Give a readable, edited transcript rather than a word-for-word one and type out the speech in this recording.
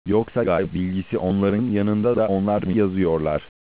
Yoksa gayb bilgisi onların yanında da onlar mı yazıyorlar?